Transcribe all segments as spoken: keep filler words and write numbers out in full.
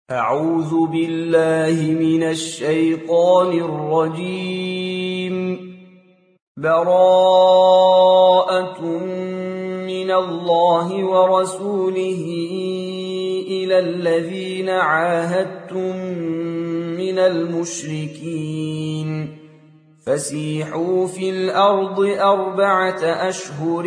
أعوذ بالله من الشيطان الرجيم. براءة من الله ورسوله إلى الذين عاهدتم من المشركين فسيحوا في الأرض أربعة أشهر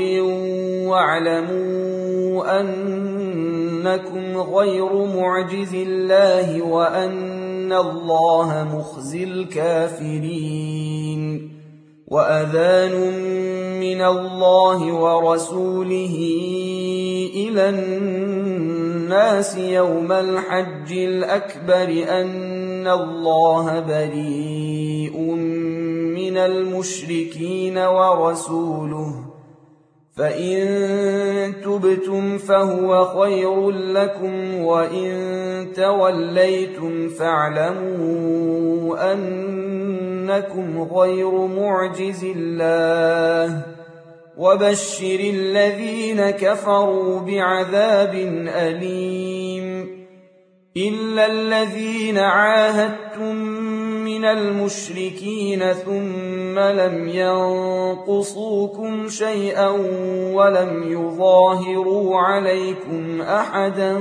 واعلموا أنكم غير معجز الله وأن الله مخزي الكافرين. وأذان من الله ورسوله إلى الناس يوم الحج الأكبر أن الله بريء من المشركين ورسوله فإن تبتم فهو خير لكم وإن توليتم فاعلموا أنكم غير معجز الله وبشر الذين كفروا بعذاب أليم. إلا الذين عاهدتم من المشركين ثم لم ينقصوكم شيئا ولم يظاهروا عليكم أحدا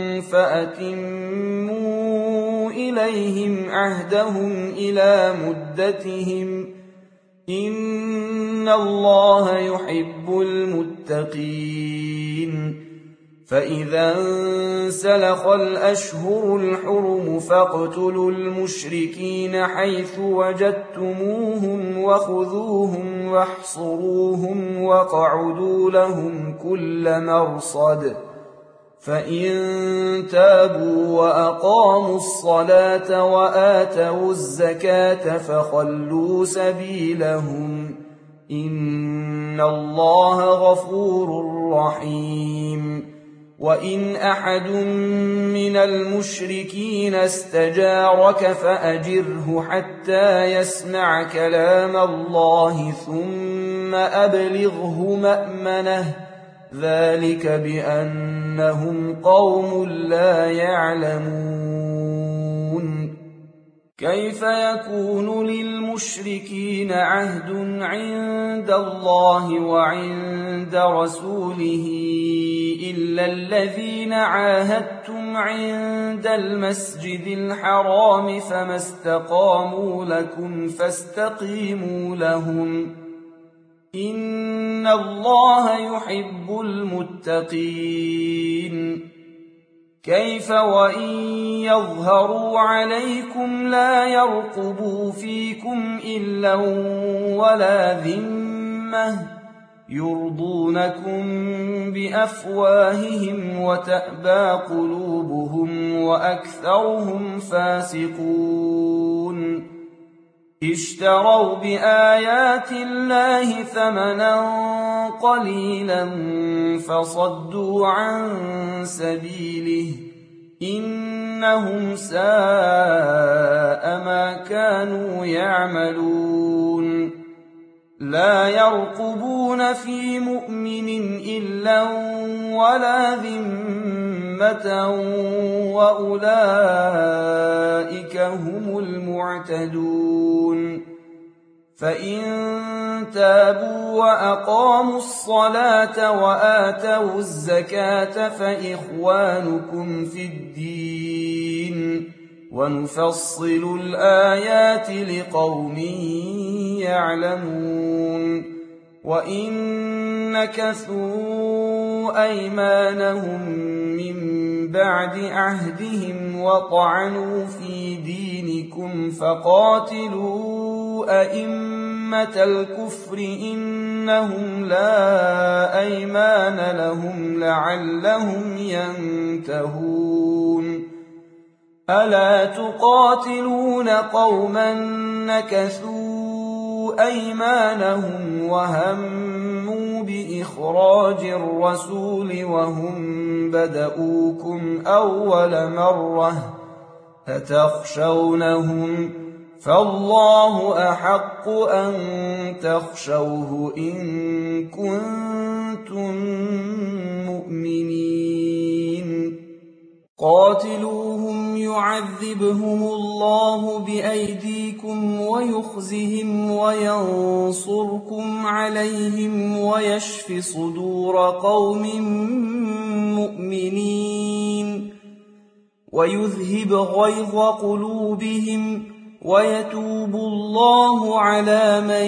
فأتموا إليهم عهدهم إلى مدتهم إن الله يحب المتقين. فإذا انسلخ الأشهر الحرم فاقتلوا المشركين حيث وجدتموهم وخذوهم واحصروهم واقعدوا لهم كل مرصد. فإن تابوا وأقاموا الصلاة وآتوا الزكاة فخلوا سبيلهم إن الله غفور رحيم. وإن أحد من المشركين استجارك فأجره حتى يسمع كلام الله ثم أبلغه مأمنه ذلك بأنهم قوم لا يعلمون. كيف يكون للمشركين عهد عند الله وعند رسوله إلا الذين عاهدتم عند المسجد الحرام فما استقاموا لكم فاستقيموا لهم إن الله يحب المتقين. كيف وإن يظهروا عليكم لا يرقبوا فيكم إلا ولا ذمة يرضونكم بأفواههم وتأبى قلوبهم وأكثرهم فاسقون. اشتروا بآيات الله ثمنا قليلا فصدوا عن سبيله إنهم ساء ما كانوا يعملون. لا يرقبون في مؤمن إلا ولا ذمة وأولئك هم المعتدون. فإن تابوا وأقاموا الصلاة وآتوا الزكاة فإخوانكم في الدين ونفصل الآيات لقوم يعلمون. وإن نكثوا أيمانهم من بعد عهدهم وطعنوا في دينكم فقاتلوا أئمة الكفر إنهم لا أيمان لهم لعلهم ينتهون. ألا تقاتلون قوما نكثوا أيمانهم وهموا بإخراج الرسول وهم بدؤوكم أول مرة أتخشونهم فالله أحق أن تخشوه إن كنتم مؤمنين. قاتلوهم يعذبهم الله بأيديكم ويخزهم وينصركم عليهم ويشف صدور قوم مؤمنين ويذهب غيظ قلوبهم ويتوب الله على من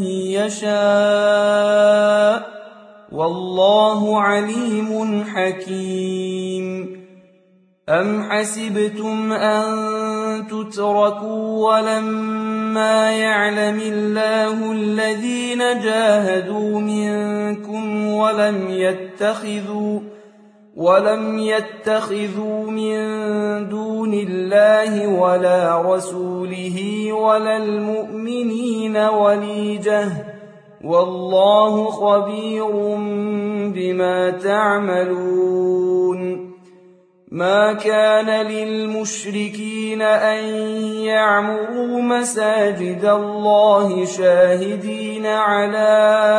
يشاء والله عليم حكيم. أم حسبتم أن تتركوا ولما يعلم الله الذين جاهدوا منكم ولم يتخذوا ولم يتخذوا من دون الله ولا رسوله ولا المؤمنين وليجة والله خبير بما تعملون. ما كان للمشركين أن يعمروا مساجد الله شاهدين على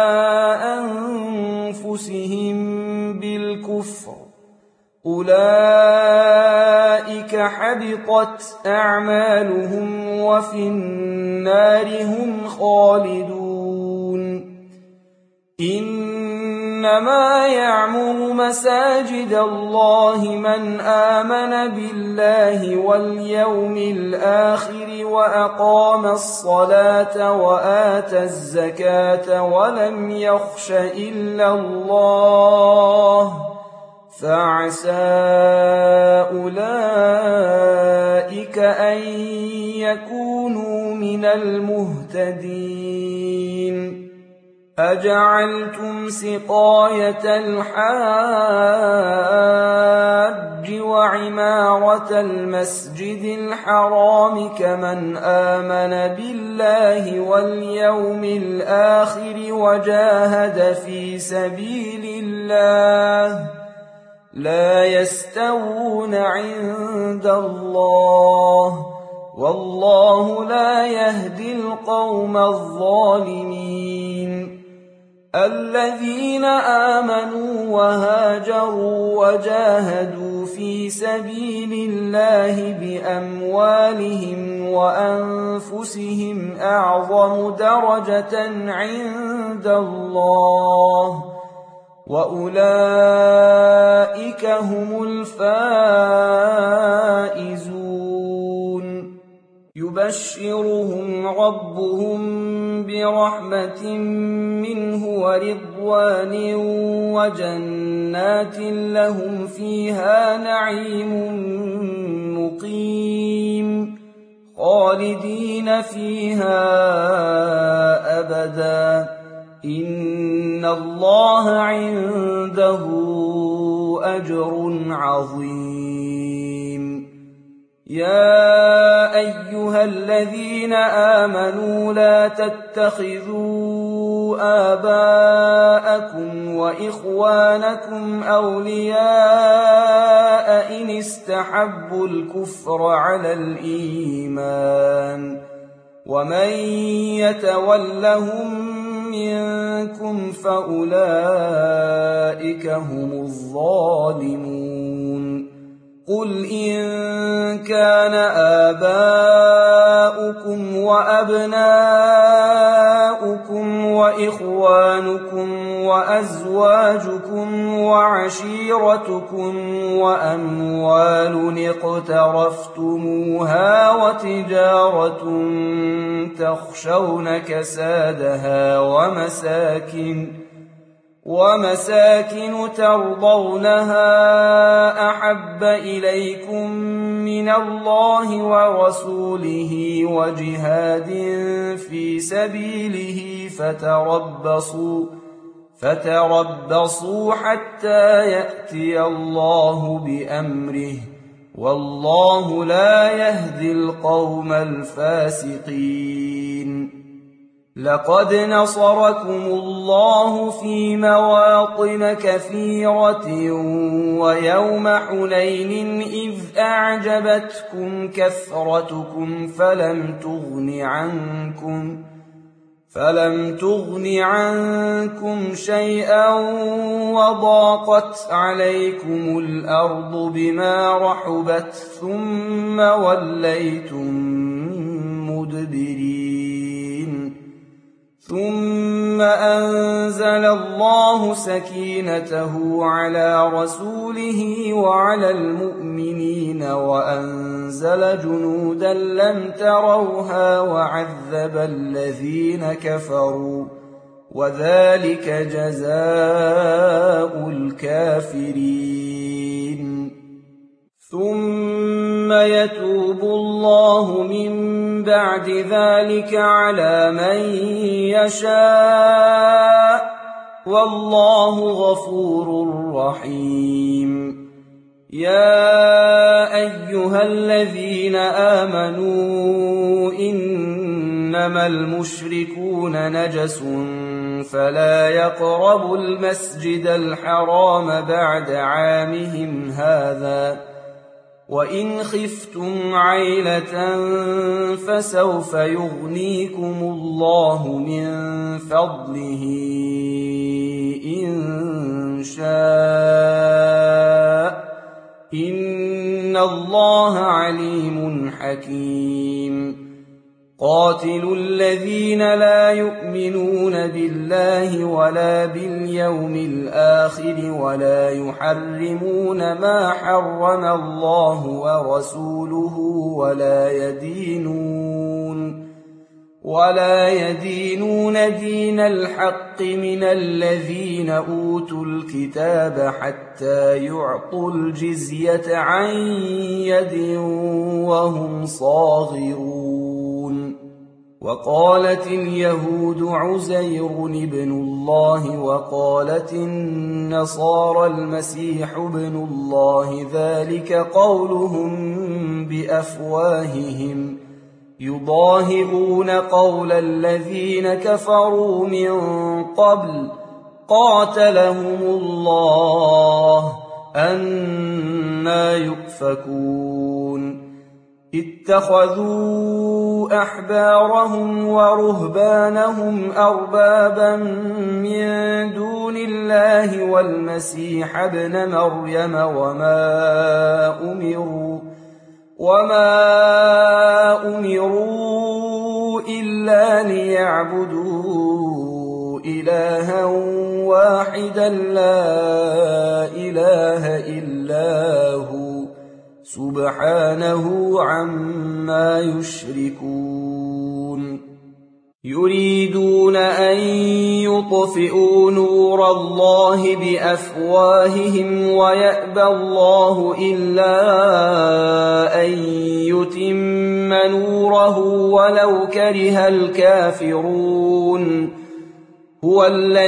أنفسهم بالكفر أولئك حبطت أعمالهم وفي النار هم خالدون. إنما يعمر مساجد الله من آمن بالله واليوم الآخر وأقام الصلاة وآتى الزكاة ولم يخش إلا الله فعسى أولئك أن يكونوا من المهتدين. أجعلتم سقاية الحاج وعمارة المسجد الحرام كمن آمن بالله واليوم الآخر وجاهد في سبيل الله لا يستوون عند الله والله لا يهدي القوم الظالمين. الذين آمنوا وهاجروا وجاهدوا في سبيل الله بأموالهم وأنفسهم أعظم درجة عند الله وأولئك هم الفائزون. يبشرهم ربهم برحمة منه ورضوان وجنات لهم فيها نعيم مقيم خالدين فيها أبدا إن الله عنده أجر عظيم. يا أيها الذين آمنوا لا تتخذوا آباءكم وإخوانكم أولياء إن استحبوا الكفر على الإيمان ومن يتولهم منكم فأولئك هم الظالمون. قل إن كان آباؤكم وأبناؤكم وإخوانكم وأزواجكم وعشيرتكم وأموال اقترفتموها وتجارة تخشون كسادها ومساكن ومساكن ترضونها أحب إليكم من الله ورسوله وجهاد في سبيله فتربصوا فتربصوا حتى يأتي الله بأمره والله لا يهدي القوم الفاسقين. لقد نصركم الله في مواطن كثيرة ويوم حنين إذ أعجبتكم كثرتكم فلم تغن عنكم فلم تغن عنكم شيئا وضاقت عليكم الأرض بما رحبت ثم وليتم مدبرين ثم أنزل الله سكينته على رسوله وعلى المؤمنين وأنزل جنودا لم تروها وعذب الذين كفروا وذلك جزاء الكافرين ثم يتوب الله من بعد ذلك على من يشاء والله غفور رحيم يا أيها الذين آمنوا إنما المشركون نجس فلا يقربوا المسجد الحرام بعد عامهم هذا وإن خفتم عيلة فسوف يغنيكم الله من فضله إن شاء إن الله عليم حكيم قاتلوا الذين لا يؤمنون بالله ولا باليوم الآخر ولا يحرمون ما حرم الله ورسوله ولا يدينون ولا يدينون دين الحق من الذين أوتوا الكتاب حتى يعطوا الجزية عن يد وهم صاغرون وقالت اليهود عزير ابن الله وقالت النصارى المسيح ابن الله ذلك قولهم بأفواههم يضاهئون قول الذين كفروا من قبل قاتلهم الله أنى يؤفكون اتخذوا أحبارهم ورهبانهم أربابا من دون الله والمسيح ابن مريم وما أمروا وما أمروا إلا ليعبدوا إلها واحدا لا إله إلا هو سبحانه عما يشركون يريدون أن يطفئوا نور الله بأفواههم ويأبى الله إلا أن يتم نوره ولو كره الكافرون هو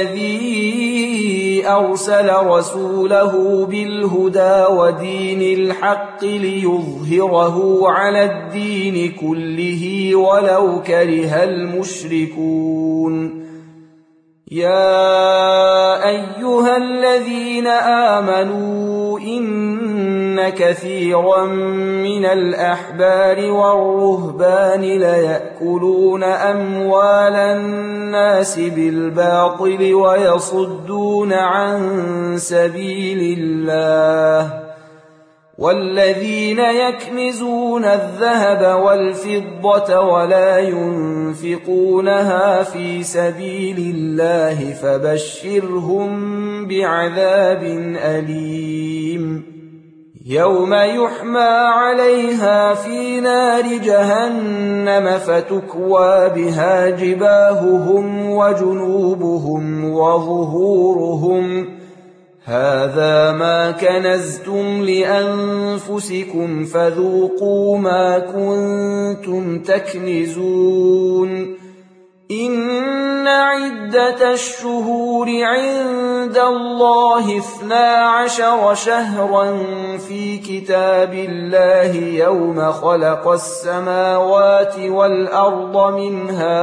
الذي أرسل رسوله بالهدى ودين الحق ليظهره على الدين كله ولو كره المشركون يا أيها الذين آمنوا إن كثيرا من الأحبار والرهبان ليأكلون أموال الناس بالباطل ويصدون عن سبيل الله والذين يكنزون الذهب والفضة ولا ينفقونها في سبيل الله فبشرهم بعذاب أليم يوم يحمى عليها في نار جهنم فتكوى بها جباههم وجنوبهم وظهورهم هذا ما كنزتم لأنفسكم فذوقوا ما كنتم تكنزون إن عدة الشهور عند الله اثنا عشر شهرا في كتاب الله يوم خلق السماوات والأرض منها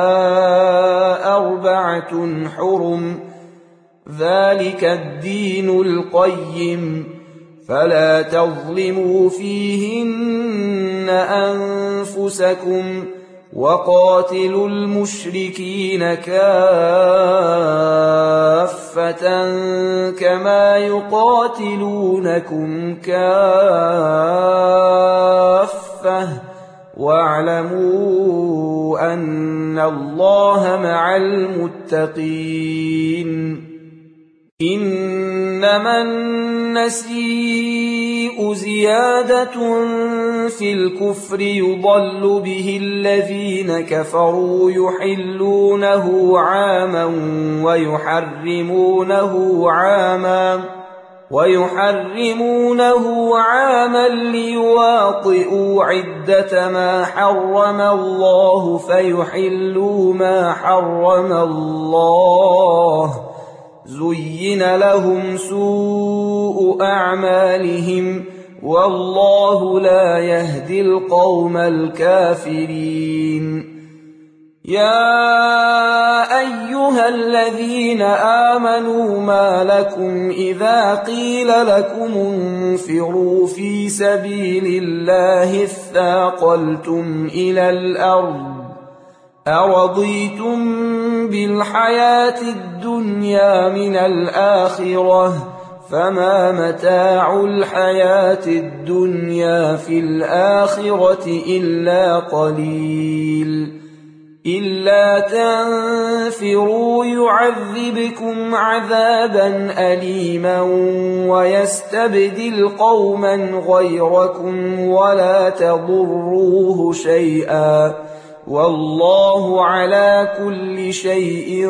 أربعة حرم ذلك الدين القيم فلا تظلموا فيهن أنفسكم وقاتلوا المشركين كافة كما يقاتلونكم كافة واعلموا أن الله مع المتقين إنما النسيء زيادة في الكفر يضل به الذين كفروا يحلونه عاما ويحرمونه عاما ويحرمونه عاما ليواطئوا عدة ما حرم الله فيحلوا ما حرم الله زين لهم سوء أعمالهم والله لا يهدي القوم الكافرين يا أيها الذين آمنوا ما لكم إذا قيل لكم انفروا في سبيل الله اثاقلتم إلى الأرض أرضيتم بالحياة الدنيا من الآخرة فما متاع الحياة الدنيا في الآخرة إلا قليل إلا تنفروا يعذبكم عذابا أليما ويستبدل قوما غيركم ولا تضروه شيئا والله على كل شيء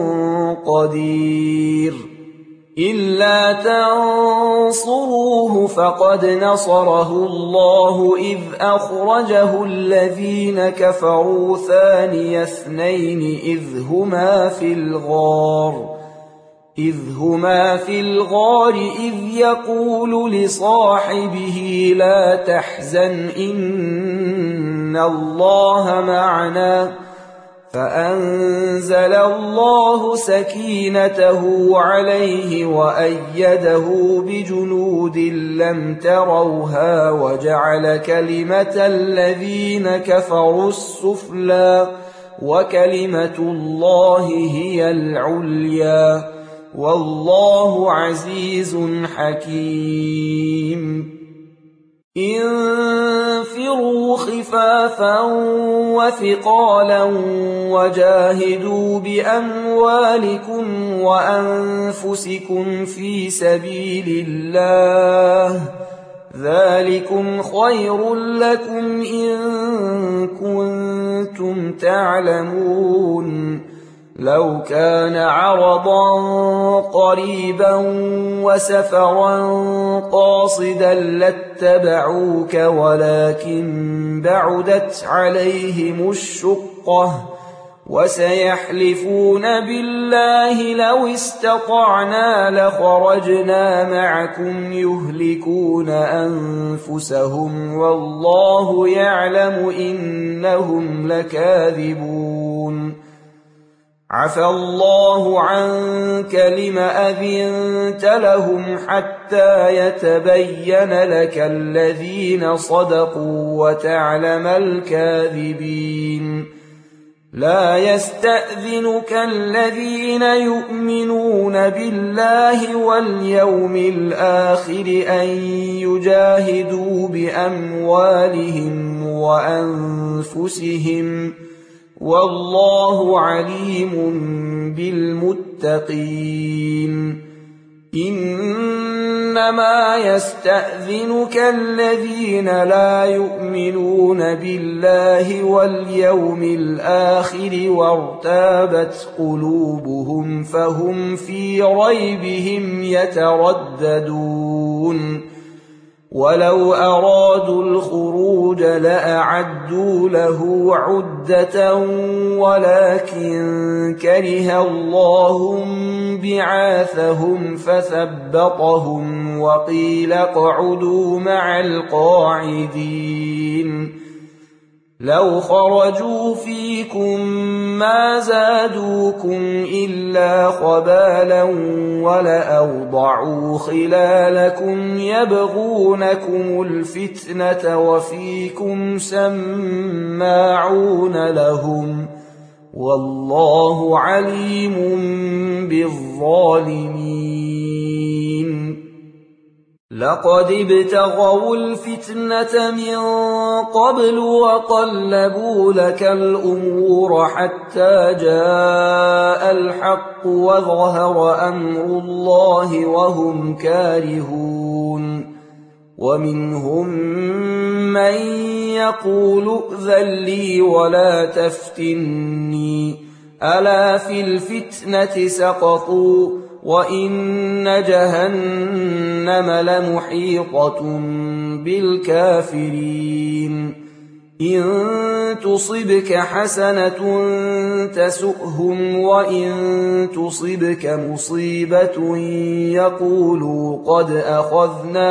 قدير إلا تنصروه فقد نصره الله إذ أخرجه الذين كفروا ثاني اثنين إذ هما في الغار إذ هما في الغار إذ يقول لصاحبه لا تحزن إن الله معنا فأنزل الله سكينته عليه وأيده بجنود لم تروها وجعل كلمة الذين كفروا السفلى وكلمة الله هي العليا والله عزيز حكيم انفروا خفافا وثقالا وجاهدوا بأموالكم وأنفسكم في سبيل الله ذلكم خير لكم إن كنتم تعلمون لو كان عرضا قريبا وسفرا قاصدا لاتبعوك ولكن بعدت عليهم الشقة وسيحلفون بالله لو استطعنا لخرجنا معكم يهلكون أنفسهم والله يعلم إنهم لكاذبون عفى الله عنك لم أذنت لهم حتى يتبين لك الذين صدقوا وتعلم الكاذبين لا يستأذنك الذين يؤمنون بالله واليوم الآخر أن يجاهدوا بأموالهم وأنفسهم والله عليم بالمتقين إنما يستأذنك الذين لا يؤمنون بالله واليوم الآخر وارتابت قلوبهم فهم في ريبهم يترددون ولو أرادوا الخروج لأعدوا له عدة ولكن كره الله بعاثهم فثبطهم وقيل اقعدوا مع القاعدين لو خرجوا فيكم ما زادوكم إلا خبالا ولأوضعوا خلالكم يبغونكم الفتنة وفيكم سماعون لهم والله عليم بالظالمين. لقد ابتغوا الفتنة من قبل وقلبوا لك الأمور حتى جاء الحق وظهر أمر الله وهم كارهون. ومنهم من يقول ائذن لي ولا تفتني ألا في الفتنة سقطوا وإن جهنم لمحيطة بالكافرين. إن تصبك حسنة تسؤهم وإن تصبك مصيبة يقولوا قد أخذنا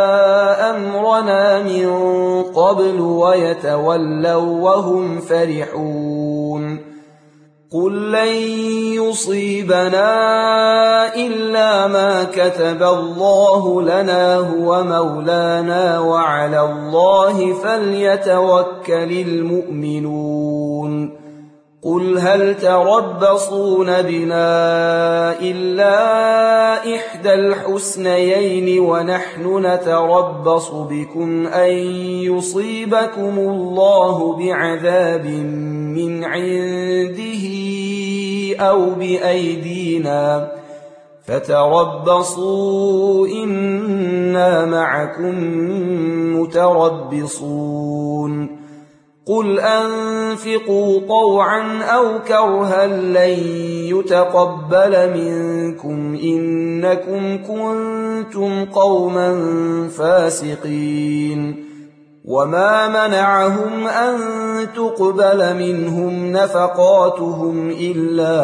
أمرنا من قبل ويتولوا وهم فرحون. قل لن يصيبنا إلا ما كتب الله لنا هو مولانا وعلى الله فليتوكل المؤمنون. قل هل تربصون بنا إلا إحدى الحسنيين ونحن نتربص بكم أن يصيبكم الله بعذاب من عنده أو بأيدينا فتربصوا إنا معكم متربصون. قل أنفقوا طوعا أو كرها لن يتقبل منكم إنكم كنتم قوما فاسقين. وما منعهم أن تقبل منهم نفقاتهم إلا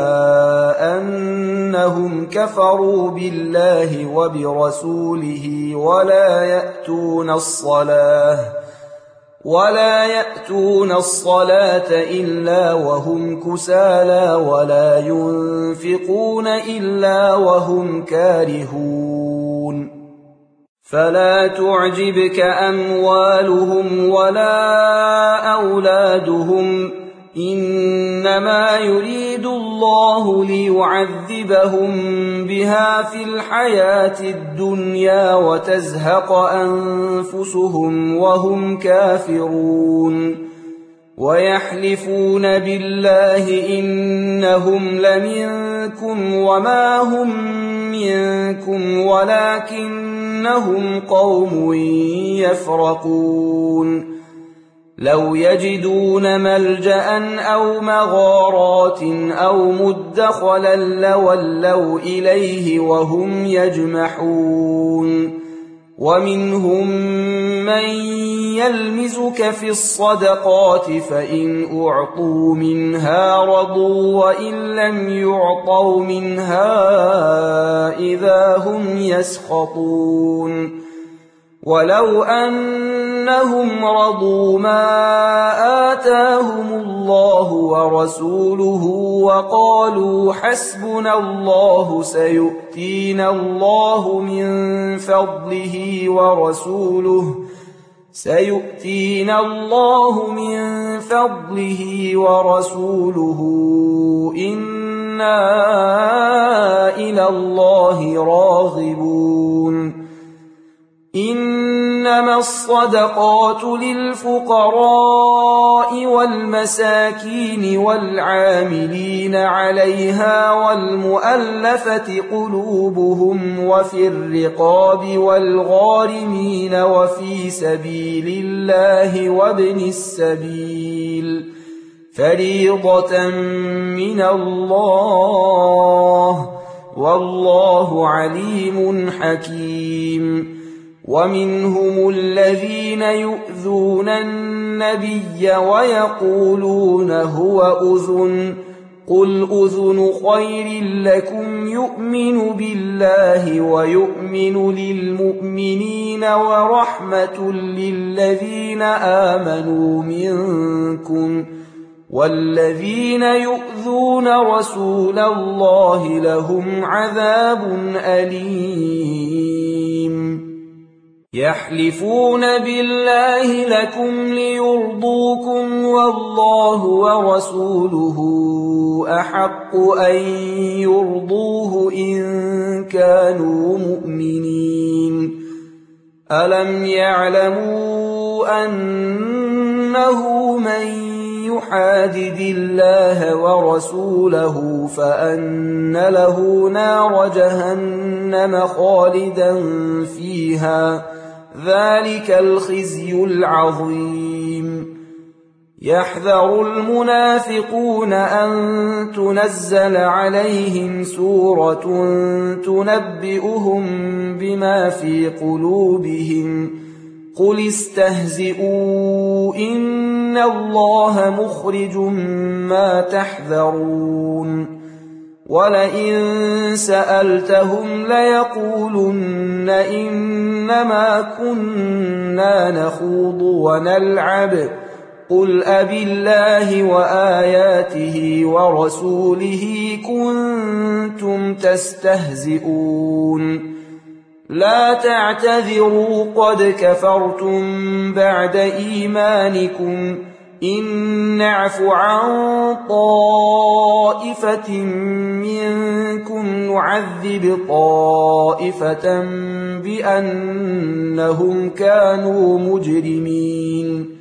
أنهم كفروا بالله وبرسوله ولا يأتون الصلاة ولا يأتون الصلاة إلا وهم كسالى ولا ينفقون إلا وهم كارهون. فلا تعجبك أموالهم ولا أولادهم إنما يريد الله ليعذبهم بها في الحياة الدنيا وتزهق أنفسهم وهم كافرون. ويحلفون بالله إنهم لمنكم وما هم منكم ولكنهم قوم يفرقون. لو يجدون ملجأ أو مغارات أو مدخلا لولوا إليه وهم يجمحون. ومنهم من يلمزك في الصدقات فإن أعطوا منها رضوا وإن لم يعطوا منها إذا هم يسخطون. ولو أنهم رضوا ما آتاهم الله ورسوله وقالوا حسبنا الله سيؤتينا الله من فضله ورسوله سيؤتينا الله من فضله ورسوله إنا إلى الله راغبون. إنما الصدقات للفقراء والمساكين والعاملين عليها والمؤلفة قلوبهم وفي الرقاب والغارمين وفي سبيل الله وابن السبيل فريضة من الله والله عليم حكيم. ومنهم الذين يؤذون النبي ويقولون هو أذن قل أذن خير لكم يؤمن بالله ويؤمن للمؤمنين ورحمة للذين آمنوا منكم والذين يؤذون رسول الله لهم عذاب أليم يحلفون بالله لكم ليرضوكم والله ورسوله أحق أن يرضوه إن كانوا مؤمنين ألم يعلموا أنه من يحادد الله ورسوله فأن له نار جهنم خالدا فيها ذلك الخزي العظيم يحذر المنافقون أن تنزل عليهم سورة تنبئهم بما في قلوبهم قل استهزئوا إن الله مخرج ما تحذرون ولئن سألتهم ليقولن إنما كنا نخوض ونلعب قل أبالله وآياته ورسوله كنتم تستهزئون لا تعتذروا قد كفرتم بعد إيمانكم إن نعف عن طائفة منكم نعذب طائفة بأنهم كانوا مجرمين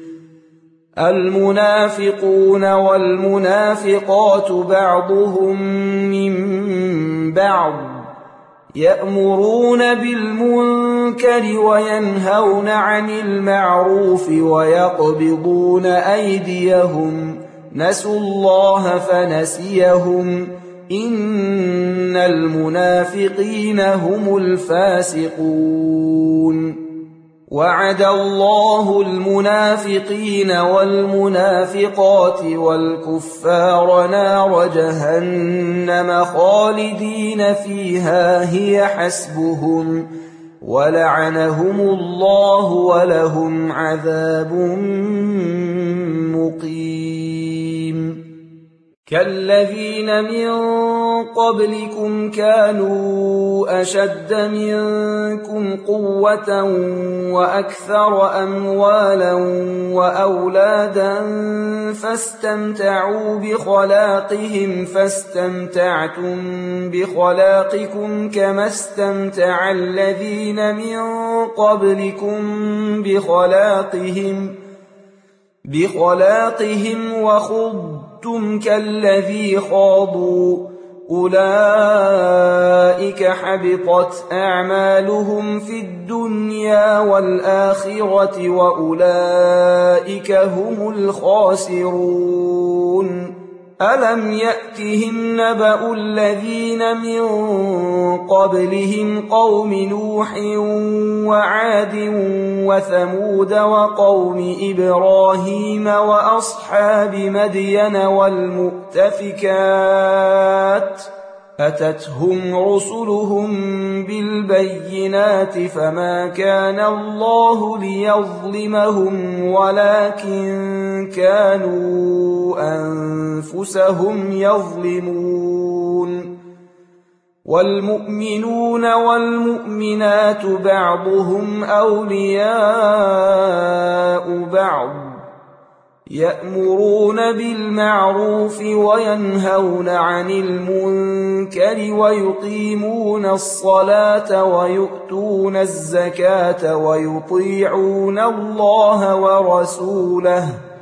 المنافقون والمنافقات بعضهم من بعض يأمرون بالمنكر وينهون عن المعروف ويقبضون أيديهم نسوا الله فنسيهم إن المنافقين هم الفاسقون وعد الله المنافقين والمنافقات والكفار نار جهنم خالدين فيها هي حسبهم ولعنهم الله ولهم عذاب مقيم كالذين من قبلكم كانوا أشد منكم قوة وأكثر أموالا وأولادا فاستمتعوا بخلاقهم فاستمتعتم بخلاقكم كما استمتع الذين من قبلكم بخلاقهم بخلاقهم وخضتم كالذي خاضوا أولئك حبطت أعمالهم في الدنيا والآخرة وأولئك هم الخاسرون ألم يأتهم نبأ الذين من قبلهم قوم نوح وعاد وثمود وقوم إبراهيم وأصحاب مدين والمؤتفكات أتتهم رسلهم بالبينات فما كان الله ليظلمهم ولكن كانوا أنفسهم يظلمون والمؤمنون والمؤمنات بعضهم أولياء بعض يأمرون بالمعروف وينهون عن المنكر ويقيمون الصلاة ويؤتون الزكاة ويطيعون الله ورسوله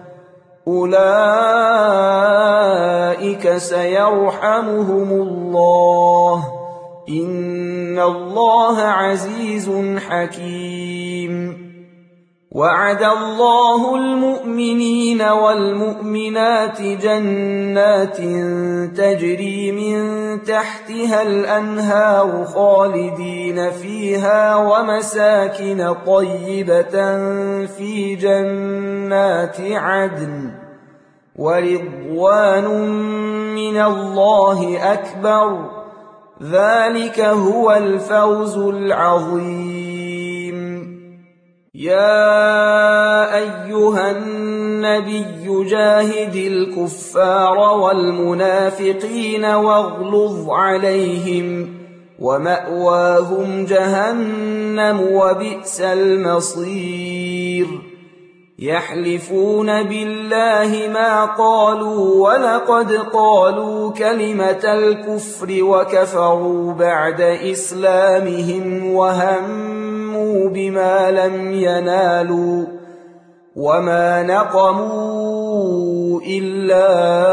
أولئك سيرحمهم الله إن الله عزيز حكيم وعد الله المؤمنين والمؤمنات جنات تجري من تحتها الأنهار خالدين فيها ومساكن طيبة في جنات عدن ورضوان من الله أكبر ذلك هو الفوز العظيم. يا أيها النبي جاهد الكفار والمنافقين واغلظ عليهم ومأواهم جهنم وبئس المصير. يحلفون بالله ما قالوا ولقد قالوا كلمة الكفر وكفروا بعد إسلامهم وهموا بما لم ينالوا وما نقموا إلا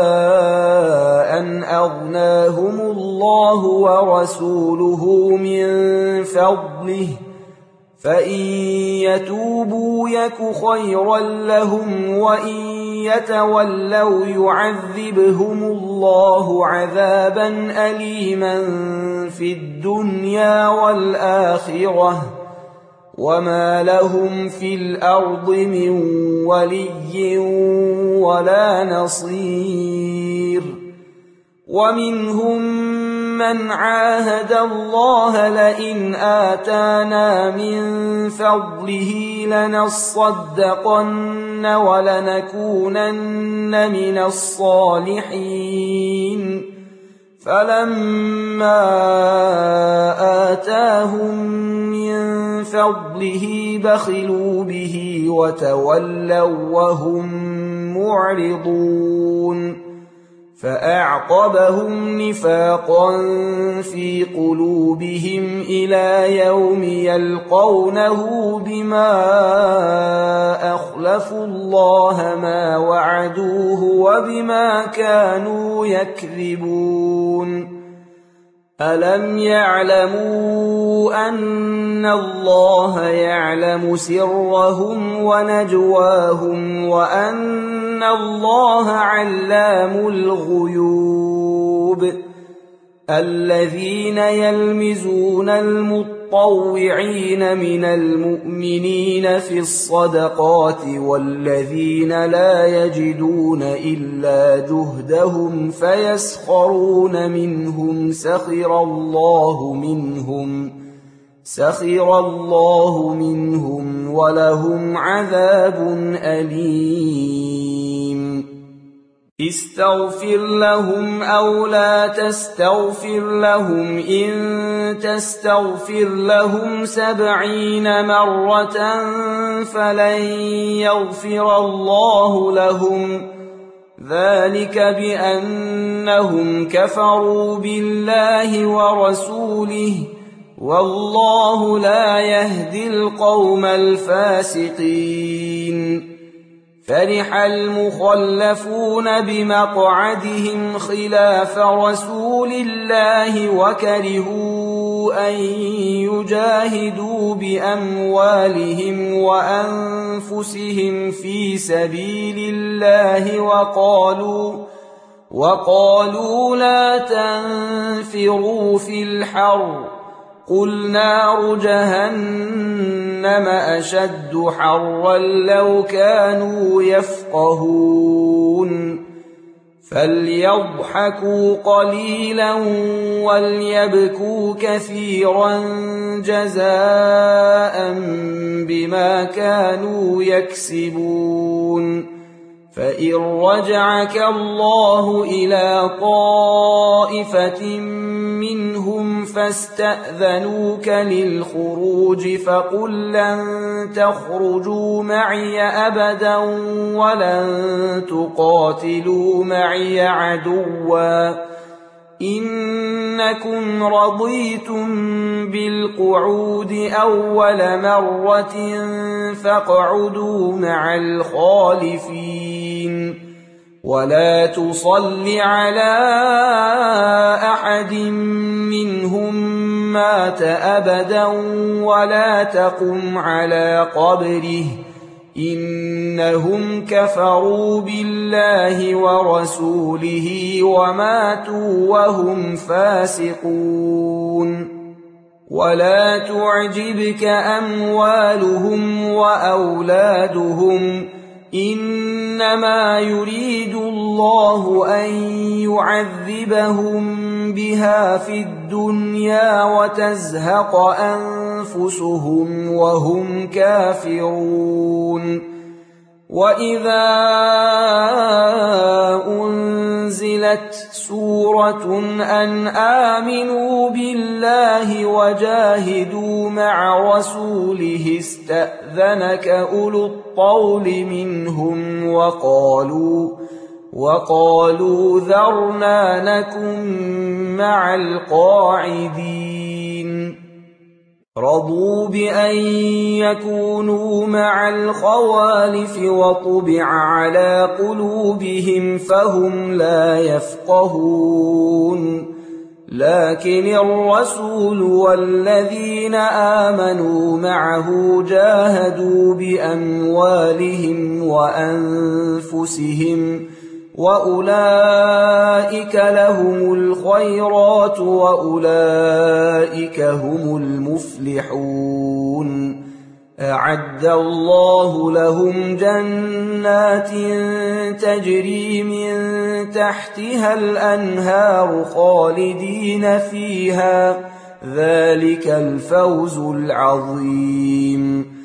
أن أغناهم الله ورسوله من فضله فإن يتوبوا يك خيرا لهم وإن يتولوا يعذبهم الله عذابا أليما في الدنيا والآخرة وما لهم في الأرض من ولي ولا نصير. ومنهم من عاهد الله لئن آتانا من فضله لنصدقن ولنكونن من الصالحين فلما آتاهم من فضله بخلوا به وتولوا وهم معرضون. فأعقبهم نفاقا في قلوبهم إلى يوم يلقونه بما أخلفوا الله ما وعدوه وبما كانوا يكذبون. ألم يعلموا أن الله يعلم سرهم ونجواهم وأن الله علام الغيوب. الذين يلمزون المطوعين من المؤمنين في الصدقات والذين لا يجدون إلا جهدهم فيسخرون منهم سخر الله منهم سخر الله منهم ولهم عذاب أليم. استغفر لهم أو لا تستغفر لهم إن تستغفر لهم سبعين مرة فلن يغفر الله لهم ذلك بأنهم كفروا بالله ورسوله والله لا يهدي القوم الفاسقين. فرح المخلفون بمقعدهم خلاف رسول الله وكرهوا أن يجاهدوا بأموالهم وأنفسهم في سبيل الله وقالوا وقالوا لا تنفروا في الحر قل نار جهنم أشد حرا لو كانوا يفقهون. فليضحكوا قليلا وليبكوا كثيرا جزاء بما كانوا يكسبون. فإن رجعك الله إلى طائفة منهم فاستأذنوك للخروج فقل لن تخرجوا معي أبدا ولن تقاتلوا معي عدوا إنكم رضيتم بالقعود أول مرة فاقعدوا مع الخالفين. ولا تصل على أحد منهم مات أبدا ولا تقم على قبره إنهم كفروا بالله ورسوله وماتوا وهم فاسقون. ولا تعجبك أموالهم وأولادهم إن إنما يريد الله أن يعذبهم بها في الدنيا وتزهق أنفسهم وهم كافرون. وإذا أنزلت سورة أن آمنوا بالله وجاهدوا مع رسوله استأذنك أولو الطول منهم وقالوا وقالوا ذرنا نكن مع القاعدين. رضوا بأن يكونوا مع الخوالف وطبع على قلوبهم فهم لا يفقهون. لكن الرسول والذين آمنوا معه جاهدوا بأموالهم وأنفسهم وأولئك لهم الخيرات وأولئك هم المفلحون. أعد الله لهم جنات تجري من تحتها الأنهار خالدين فيها، ذلك الفوز العظيم.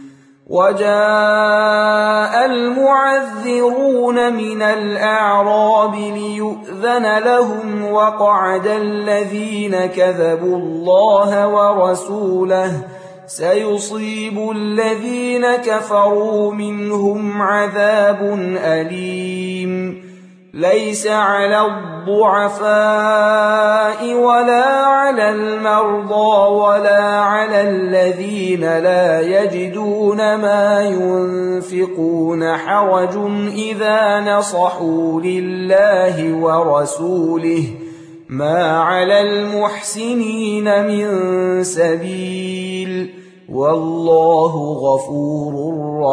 وجاء المعذرون من الأعراب ليؤذن لهم وقعد الذين كذبوا الله ورسوله، سيصيب الذين كفروا منهم عذاب أليم. ليس على الضعفاء ولا على المرضى ولا على الذين لا يجدون ما ينفقون حرج إذا نصحوا لله ورسوله، ما على المحسنين من سبيل، والله غفور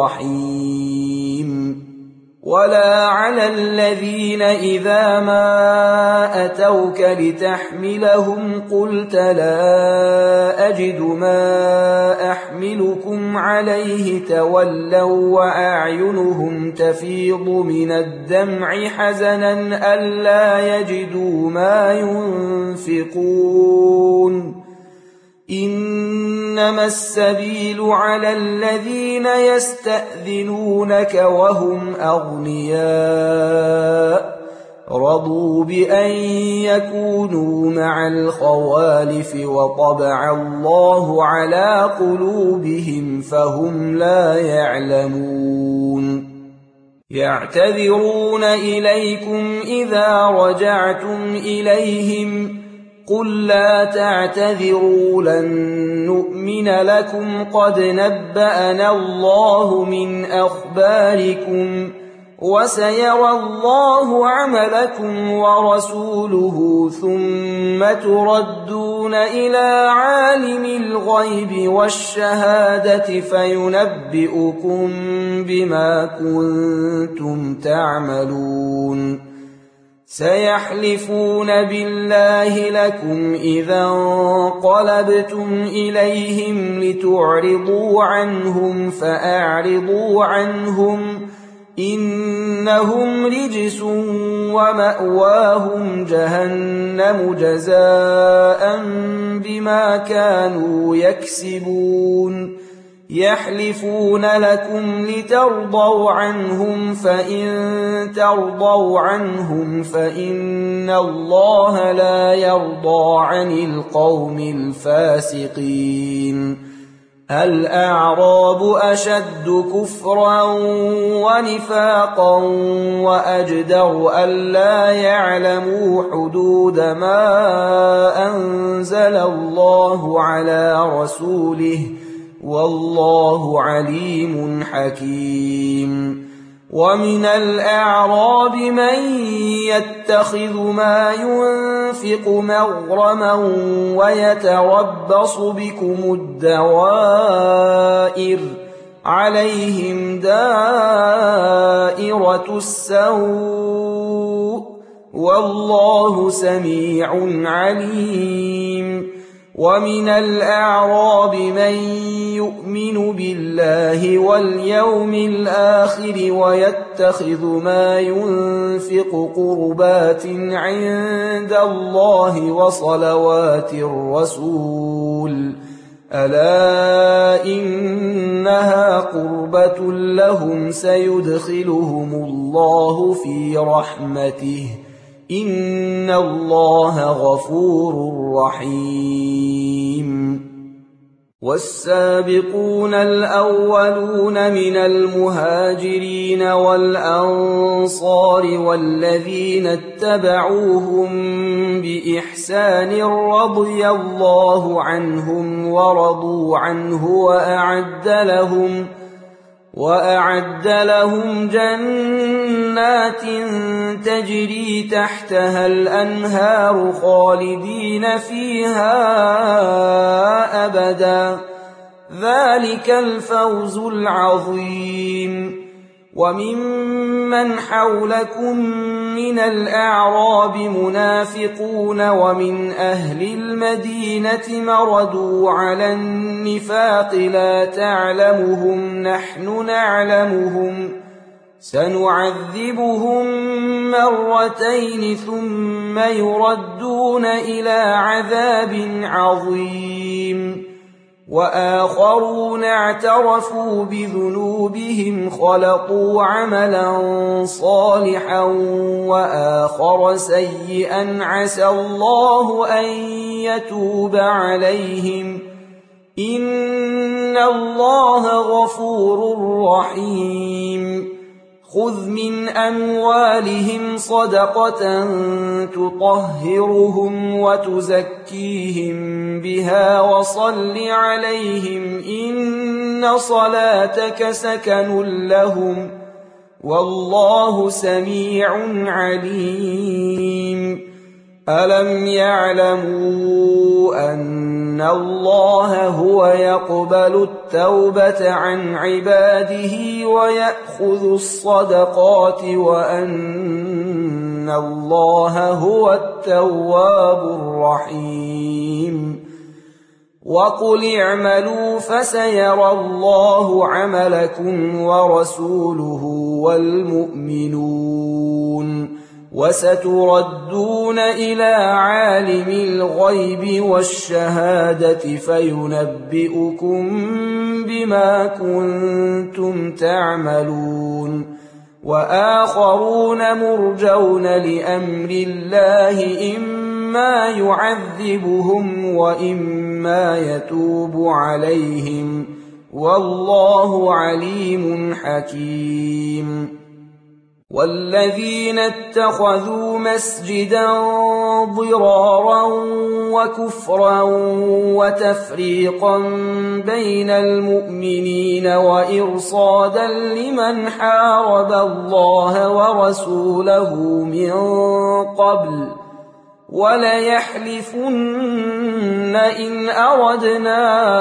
رحيم. ولا على الذين إذا ما أتوك لتحملهم قلت لا أجد ما أحملكم عليه تولوا وأعينهم تفيض من الدمع حزنا ألا يجدوا ما ينفقون. إنما السبيل على الذين يستأذنونك وهم أغنياء، رضوا بأن يكونوا مع الخوالف وطبع الله على قلوبهم فهم لا يعلمون. يعتذرون إليكم إذا رجعتم إليهم، قل لا تعتذروا لن نؤمن لكم قد نبأنا الله من أخباركم وسيرى الله عملكم ورسوله ثم تردون إلى عالم الغيب والشهادة فينبئكم بما كنتم تعملون. سيحلفون بالله لكم إذا انقلبتم إليهم لتعرضوا عنهم فأعرضوا عنهم، إنهم رجس ومأواهم جهنم جزاء بما كانوا يكسبون. يحلفون لكم لترضوا عنهم فإن ترضوا عنهم فإن الله لا يرضى عن القوم الفاسقين. الأعراب أشد كفرا ونفاقا وأجدر ألا يعلموا حدود ما أنزل الله على رسوله، والله عليم حكيم. ومن الأعراب من يتخذ ما ينفق مغرما ويتربص بكم الدوائر، عليهم دائرة السوء، والله سميع عليم. ومن الأعراب من يؤمن بالله واليوم الآخر ويتخذ ما ينفق قربات عند الله وصلوات الرسول ألا إنها قربة لهم سيدخلهم الله في رحمته إن الله غفور رحيم. والسابقون الأولون من المهاجرين والأنصار والذين اتبعوهم بإحسان رضي الله عنهم ورضوا عنه وأعد لهم وأعد لهم جنات تجري تحتها الأنهار خالدين فيها أبدا ذلك الفوز العظيم. وممن حولكم من الأعراب منافقون ومن أهل المدينة مردوا على النفاق لا تعلمهم نحن نعلمهم سنعذبهم مرتين ثم يردون إلى عذاب عظيم. وآخرون اعترفوا بذنوبهم خلطوا عملا صالحا وآخر سيئا عسى الله أن يتوب عليهم إن الله غفور رحيم. خذ من أموالهم صدقة تطهرهم وتزكيهم بها وصل عليهم إن صلاتك سكن لهم والله سميع عليم. ألم يعلموا أن الله هو يقبل التوبة عن عباده ويأخذ الصدقات وأن الله هو التواب الرحيم. وقل اعملوا فسيرى الله عملكم ورسوله والمؤمنون وستردون إلى عالم الغيب والشهادة فينبئكم بما كنتم تعملون. وآخرون مرجون لأمر الله إما يعذبهم وإما يتوب عليهم والله عليم حكيم. والذين اتخذوا مسجدا ضرارا وكفرا وتفريقا بين المؤمنين وإرصادا لمن حارب الله ورسوله من قبل وليحلفن إن أردنا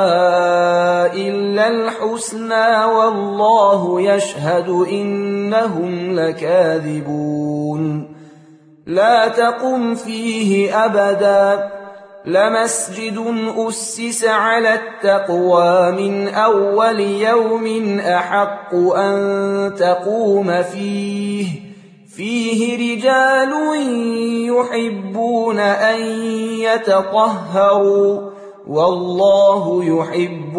إلا الحسنى والله يشهد إنهم لكاذبون. لا تقم فيه أبدا لمسجد أسس على التقوى من أول يوم أحق أن تقوم فيه فيه رجال يحبون أن يتطهروا والله يحب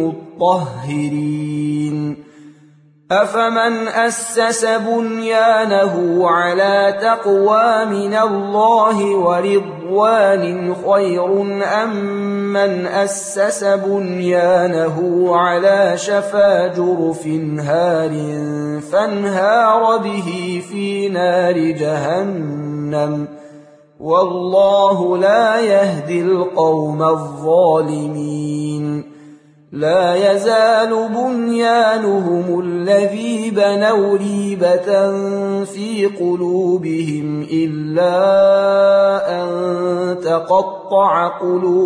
المطهرين. أفمن أسس بنيانه على تقوى من الله ورضوان خير أم من أسس بنيانه على شفا جرف هار فانهار به في نار جهنم والله لا يهدي القوم الظالمين. لا يزال بنيانهم الذي بنوا ريبة في قلوبهم إلا أن تقطع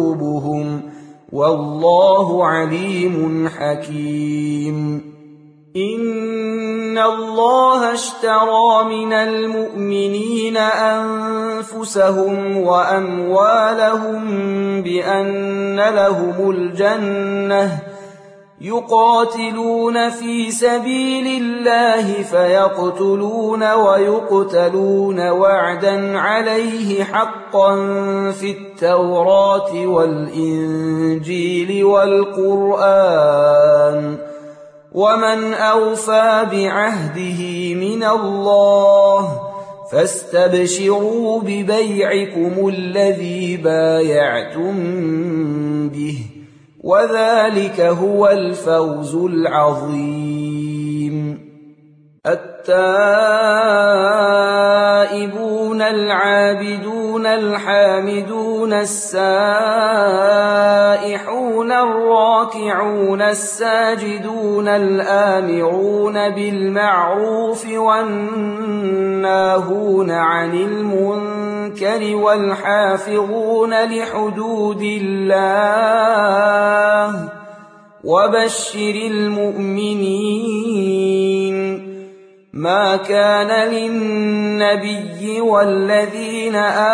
قلوبهم والله عليم حكيم. إن الله اشترى من المؤمنين أنفسهم وأموالهم بأن لهم الجنة يقاتلون في سبيل الله فيقتلون ويقتلون وعدا عليه حقا في التوراة والإنجيل والقرآن ومن أوفى بعهده من الله فاستبشروا ببيعكم الذي بايعتم به وذلك هو الفوز العظيم. التائبون العابدون الحامدون السائحون الراكعون الساجدون الآمرون بالمعروف والناهون عن المنكر والحافظون لحدود الله وبشر المؤمنين. ما كان للنبي والذين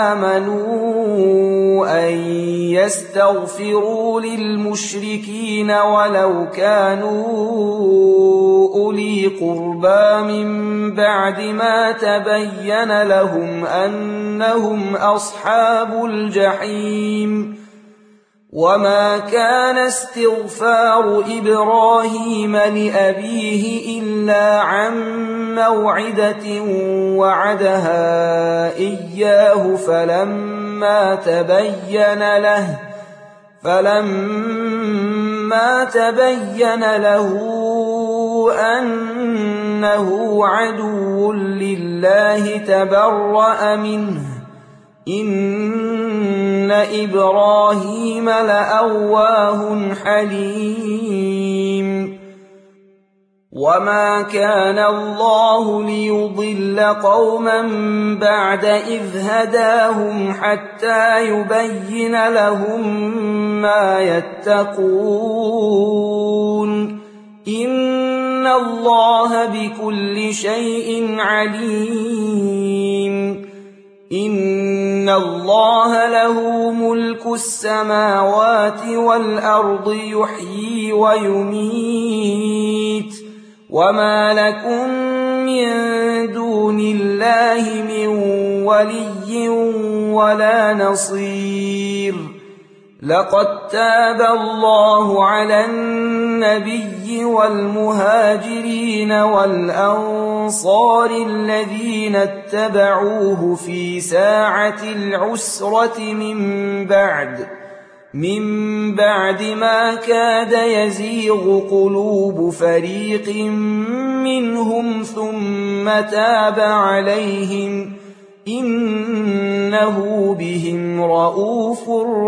آمنوا أن يستغفروا للمشركين ولو كانوا أولي قربى من بعد ما تبين لهم أنهم أصحاب الجحيم. وما كان استغفار إبراهيم لأبيه إلا عن موعدة وعدها إياه فلما تبين له فلما تبين له أنه عدو لله تبرأ منه. إن إبراهيم لأواه حليم. وما كان الله ليضل قوما بعد إذ هداهم حتى يبين لهم ما يتقون. إن الله بكل شيء عليم. إن الله له ملك السماوات والأرض يحيي ويميت وما لكم من دون الله من ولي ولا نصير. لقد تاب الله على النبي والمهاجرين والأنصار الذين اتبعوه في ساعة العسرة من بعد من بعد ما كاد يزيغ قلوب فريق منهم ثم تاب عليهم إنه بهم رءوف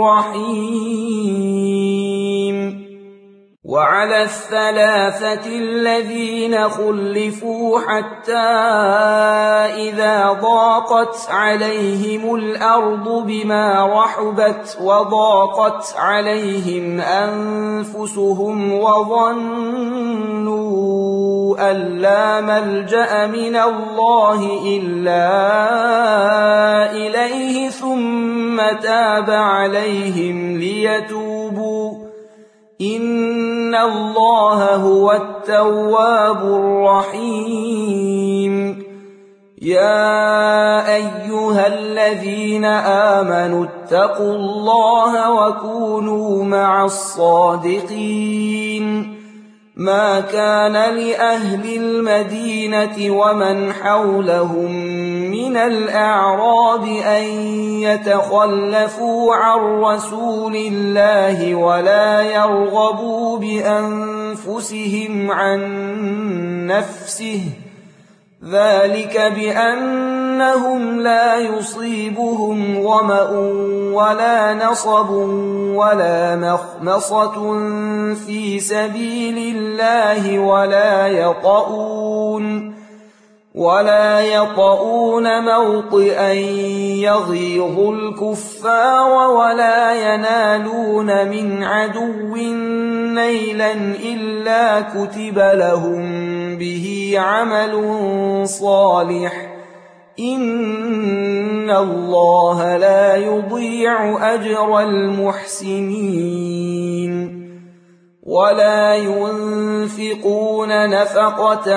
رحيم. وعلى الثلاثة الذين خلفوا حتى إذا ضاقت عليهم الأرض بما رحبت وضاقت عليهم أنفسهم وظنوا أن لا ملجأ من الله إلا إليه ثم تاب عليهم ليتوبوا إن الله هو التواب الرحيم. يا أيها الذين آمنوا اتقوا الله وكونوا مع الصادقين. ما كان لأهل المدينة ومن حولهم من الأعراب أن يتخلفوا عن رسول الله ولا يرغبوا بأنفسهم عن نفسه ذلك بأنهم لا يصيبهم ظمأ ولا نصب ولا مخمصة في سبيل الله ولا يطؤون ولا يطؤون موطئا يغيظ الكفار ولا ينالون من عدو نيلا إلا كتب لهم به عمل صالح إن الله لا يضيع أجر المحسنين ولا ينفقون نفقة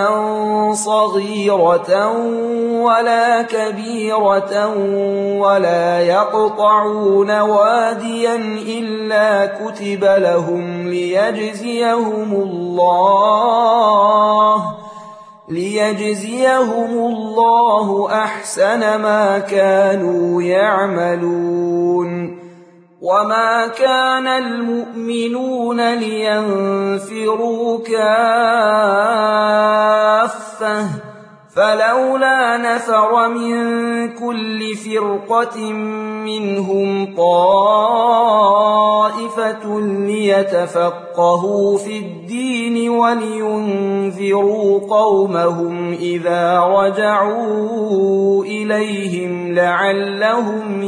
صغيرة ولا كبيرة ولا يقطعون واديا إلا كتب لهم ليجزيهم الله ليجزيهم الله أحسن ما كانوا يعملون وما كان المؤمنون لينفروا كافة فلولا نفر من كل فرقة منهم طائفة ليتفقهوا في الدين ولينذروا قومهم إذا رجعوا إليهم لعلهم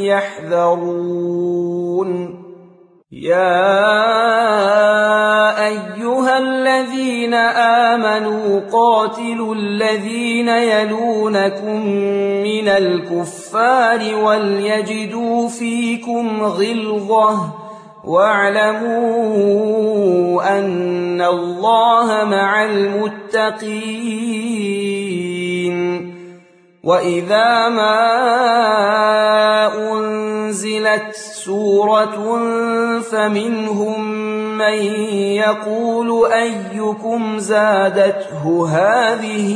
يحذرون يا أيها الذين آمنوا قاتلوا الذين يلونكم من الكفار وليجدوا فيكم غلظة واعلموا أن الله مع المتقين وإذا ما أنزلت سورة فمنهم من يقول أيكم زادته هذه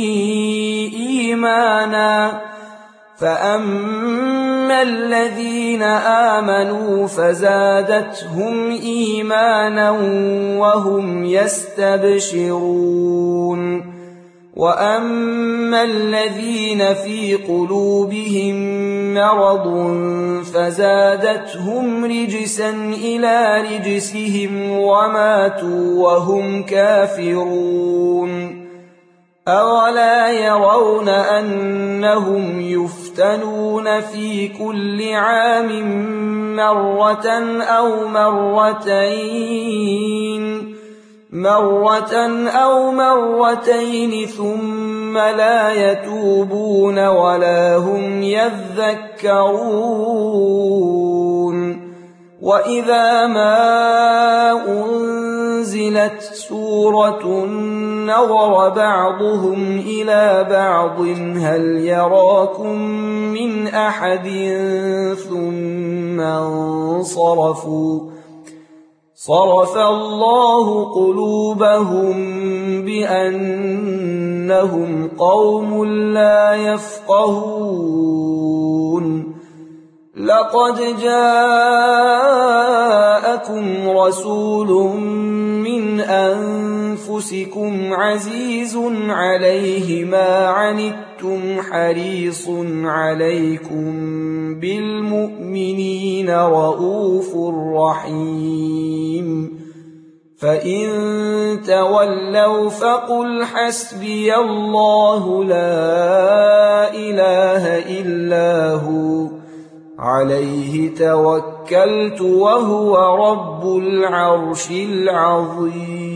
إيمانا فأما الذين آمنوا فزادتهم إيمانا وهم يستبشرون وأما الذين في قلوبهم مرض فزادتهم رجسا إلى رجسهم وماتوا وهم كافرون أولا يرون أنهم يفتنون في كل عام مرة أو مرتين مرة أو مرتين ثم لا يتوبون ولا هم يذكرون وإذا ما أنزلت سورة نظر بعضهم إلى بعض هل يراكم من أحد ثم انصرفوا صرف الله قلوبهم بأنهم قوم لا يفقهون لقد جاءكم رسول من أنفسكم عزيز عليه ما عنتم حريص عليكم بالمؤمنين رؤوف رحيم فإن تولوا فقل حسبي الله لا إله إلا هو عليه توكلت وهو رب العرش العظيم